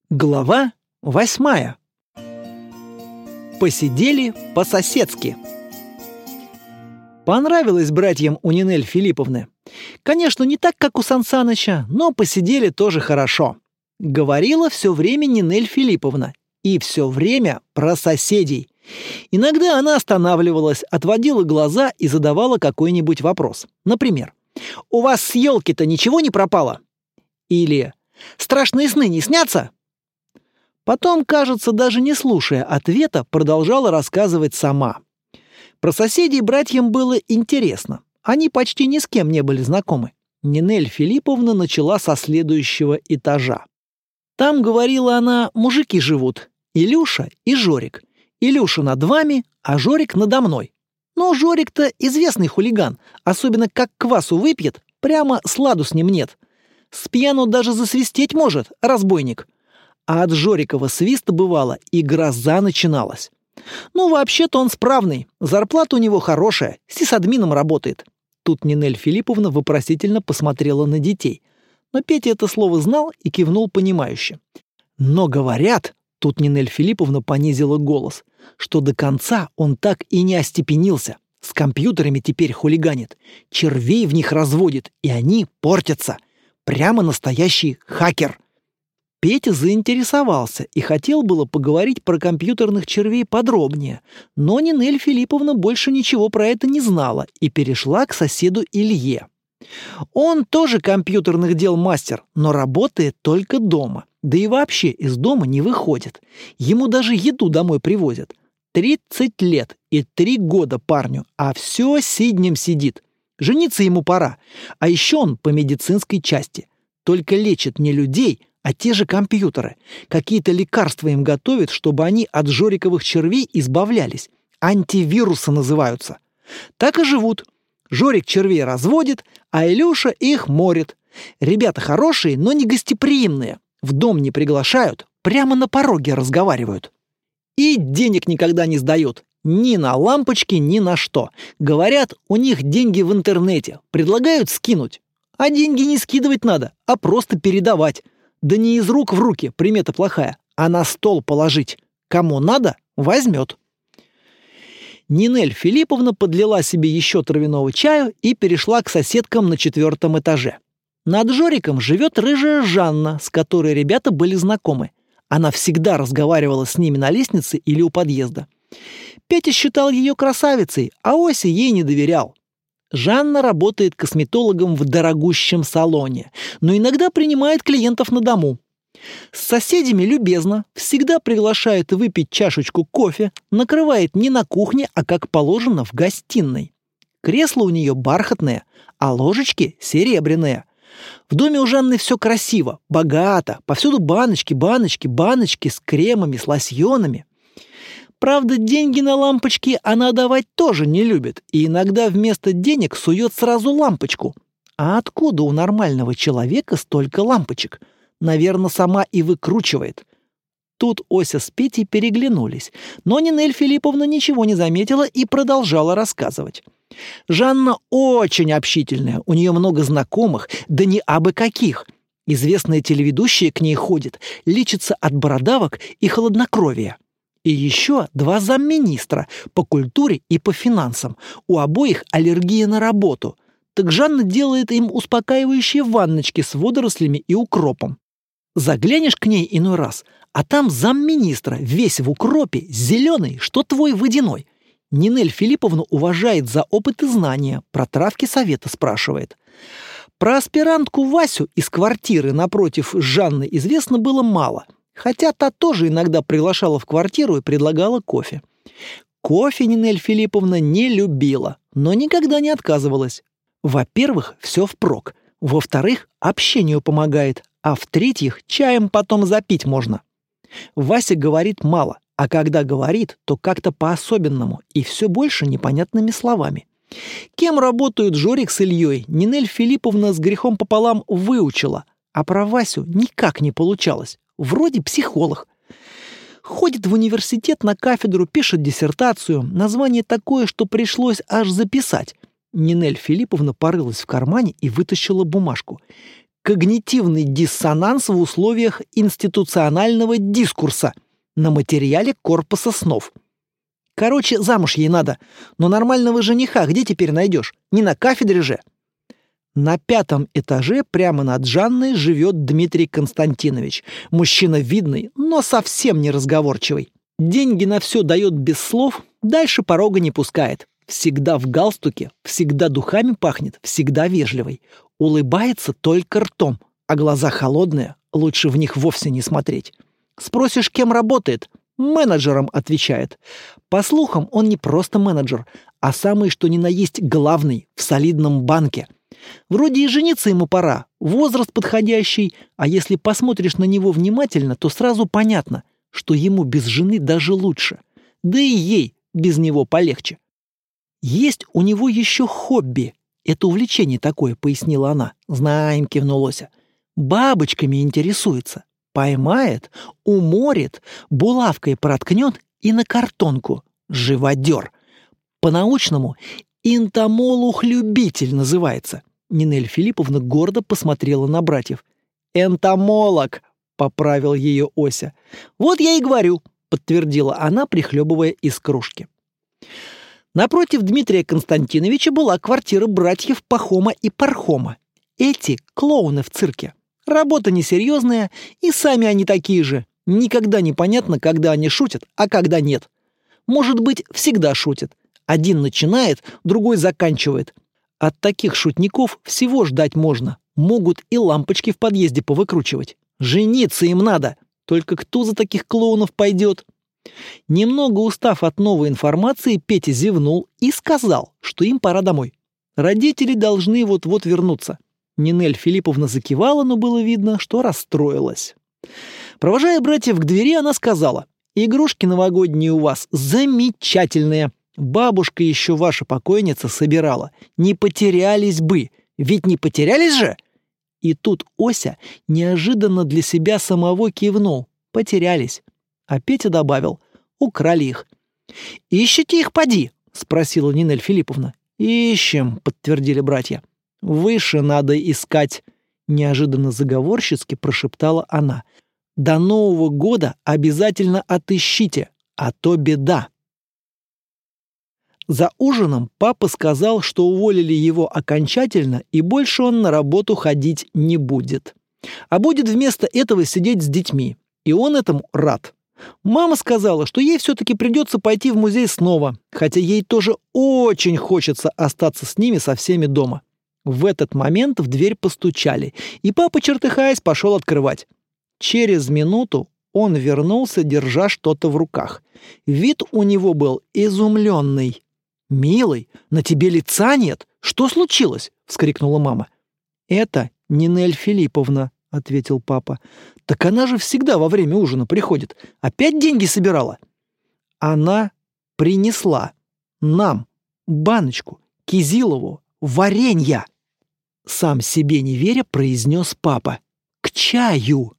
Глава 8. Посидели по-соседски. Понравилось братьям у Нинель Филипповны. Конечно, не так, как у Сан Саныча, но посидели тоже хорошо. Говорила все время Нинель Филипповна. И все время про соседей. Иногда она останавливалась, отводила глаза и задавала какой-нибудь вопрос. Например, «У вас с елки-то ничего не пропало?» Или «Страшные сны не снятся?» Потом, кажется, даже не слушая ответа, продолжала рассказывать сама. Про соседей братьям было интересно. Они почти ни с кем не были знакомы. Нинель Филипповна начала со следующего этажа. Там, говорила она, мужики живут. Илюша и Жорик. Илюша над вами, а Жорик надо мной. Но Жорик-то известный хулиган. Особенно как квасу выпьет, прямо сладу с ним нет. С пьяну даже засвистеть может, разбойник. А от Жорикова свиста бывало, и гроза начиналась. Ну, вообще-то он справный, зарплата у него хорошая, сисадмином работает. Тут Нинель Филипповна вопросительно посмотрела на детей. Но Петя это слово знал и кивнул понимающе. Но говорят, тут Нинель Филипповна понизила голос, что до конца он так и не остепенился. С компьютерами теперь хулиганит, червей в них разводит, и они портятся. Прямо настоящий хакер. Петя заинтересовался и хотел было поговорить про компьютерных червей подробнее, но Нинель Филипповна больше ничего про это не знала и перешла к соседу Илье. Он тоже компьютерных дел мастер, но работает только дома, да и вообще из дома не выходит. Ему даже еду домой привозят. 30 лет и 3 года парню, а все сиднем сидит. Жениться ему пора, а еще он по медицинской части. Только лечит не людей, а те же компьютеры. Какие-то лекарства им готовят, чтобы они от жориковых червей избавлялись. Антивирусы называются. Так и живут. Жорик червей разводит, а Илюша их морит. Ребята хорошие, но не гостеприимные. В дом не приглашают, прямо на пороге разговаривают. И денег никогда не сдают. Ни на лампочки, ни на что. Говорят, у них деньги в интернете. Предлагают скинуть. А деньги не скидывать надо, а просто передавать. Да не из рук в руки, примета плохая, а на стол положить. Кому надо, возьмет. Нинель Филипповна подлила себе еще травяного чаю и перешла к соседкам на 4-м этаже. Над Жориком живет рыжая Жанна, с которой ребята были знакомы. Она всегда разговаривала с ними на лестнице или у подъезда. Петя считал ее красавицей, а Ося ей не доверял. Жанна работает косметологом в дорогущем салоне, но иногда принимает клиентов на дому. С соседями любезно, всегда приглашает выпить чашечку кофе, накрывает не на кухне, а как положено в гостиной. Кресло у нее бархатное, а ложечки серебряные. В доме у Жанны все красиво, богато, повсюду баночки, баночки, баночки с кремами, с лосьонами. Правда, деньги на лампочки она давать тоже не любит, и иногда вместо денег сует сразу лампочку. А откуда у нормального человека столько лампочек? Наверное, сама и выкручивает. Тут Ося с Петей переглянулись, но Нинель Филипповна ничего не заметила и продолжала рассказывать. Жанна очень общительная, у нее много знакомых, да не абы каких. Известная телеведущая к ней ходит, лечится от бородавок и холоднокровия. И еще 2 замминистра по культуре и по финансам. У обоих аллергия на работу. Так Жанна делает им успокаивающие ванночки с водорослями и укропом. Заглянешь к ней иной раз, а там замминистра, весь в укропе, зеленый, что твой водяной. Нинель Филипповну уважает за опыт и знания, про травки совета спрашивает. Про аспирантку Васю из квартиры напротив Жанны известно было мало. Хотя та тоже иногда приглашала в квартиру и предлагала кофе. Кофе Нинель Филипповна не любила, но никогда не отказывалась. Во-первых, все впрок. Во-вторых, общению помогает. А в-третьих, чаем потом запить можно. Вася говорит мало, а когда говорит, то как-то по-особенному и все больше непонятными словами. Кем работают Жорик с Ильей, Нинель Филипповна с грехом пополам выучила, а про Васю никак не получалось. Вроде психолог. Ходит в университет на кафедру, пишет диссертацию. Название такое, что пришлось аж записать. Нинель Филипповна порылась в кармане и вытащила бумажку. «Когнитивный диссонанс в условиях институционального дискурса» на материале корпуса снов. Короче, замуж ей надо, но нормального жениха где теперь найдешь? Не на кафедре же. На 5-м этаже прямо над Жанной живет Дмитрий Константинович. Мужчина видный, но совсем не разговорчивый. Деньги на все дает без слов, дальше порога не пускает. Всегда в галстуке, всегда духами пахнет, всегда вежливый. Улыбается только ртом, а глаза холодные, лучше в них вовсе не смотреть. Спросишь, кем работает? Менеджером, отвечает. По слухам, он не просто менеджер, а самый что ни на есть главный в солидном банке. Вроде и жениться ему пора, возраст подходящий, а если посмотришь на него внимательно, то сразу понятно, что ему без жены даже лучше. Да и ей без него полегче. Есть у него еще хобби. Это увлечение такое, пояснила она. Знаем, кивнул Ося. Бабочками интересуется. Поймает, уморит, булавкой проткнет и на картонку. Живодер. По-научному энтомолог-любитель называется. Нинель Филипповна гордо посмотрела на братьев. «Энтомолог», — поправил ее Ося. «Вот я и говорю», — подтвердила она, прихлебывая из кружки. Напротив Дмитрия Константиновича была квартира братьев Пахома и Пархома. Эти клоуны в цирке. Работа несерьезная, и сами они такие же. Никогда не понятно, когда они шутят, а когда нет. Может быть, всегда шутят. Один начинает, другой заканчивает. От таких шутников всего ждать можно. Могут и лампочки в подъезде повыкручивать. Жениться им надо. Только кто за таких клоунов пойдет? Немного устав от новой информации, Петя зевнул и сказал, что им пора домой. Родители должны вот-вот вернуться. Нинель Филипповна закивала, но было видно, что расстроилась. Провожая братьев к двери, она сказала: «Игрушки новогодние у вас замечательные. Бабушка еще ваша покойница собирала. Не потерялись бы. Ведь не потерялись же?» И тут Ося неожиданно для себя самого кивнул. Потерялись. А Петя добавил: украли их. «Ищете их, поди?» — спросила Нинель Филипповна. «Ищем», — подтвердили братья. «Выше надо искать», — неожиданно заговорщицки прошептала она. «До Нового года обязательно отыщите, а то беда». За ужином папа сказал, что уволили его окончательно, и больше он на работу ходить не будет. А будет вместо этого сидеть с детьми. И он этому рад. Мама сказала, что ей все-таки придется пойти в музей снова, хотя ей тоже очень хочется остаться с ними со всеми дома. В этот момент в дверь постучали, и папа, чертыхаясь, пошел открывать. Через минуту он вернулся, держа что-то в руках. Вид у него был изумленный. «Милый, на тебе лица нет? Что случилось?» — вскрикнула мама. «Это Нинель Филипповна», — ответил папа. «Так она же всегда во время ужина приходит. Опять деньги собирала?» «Она принесла нам баночку Кизилову варенья», — сам себе не веря произнес папа. «К чаю».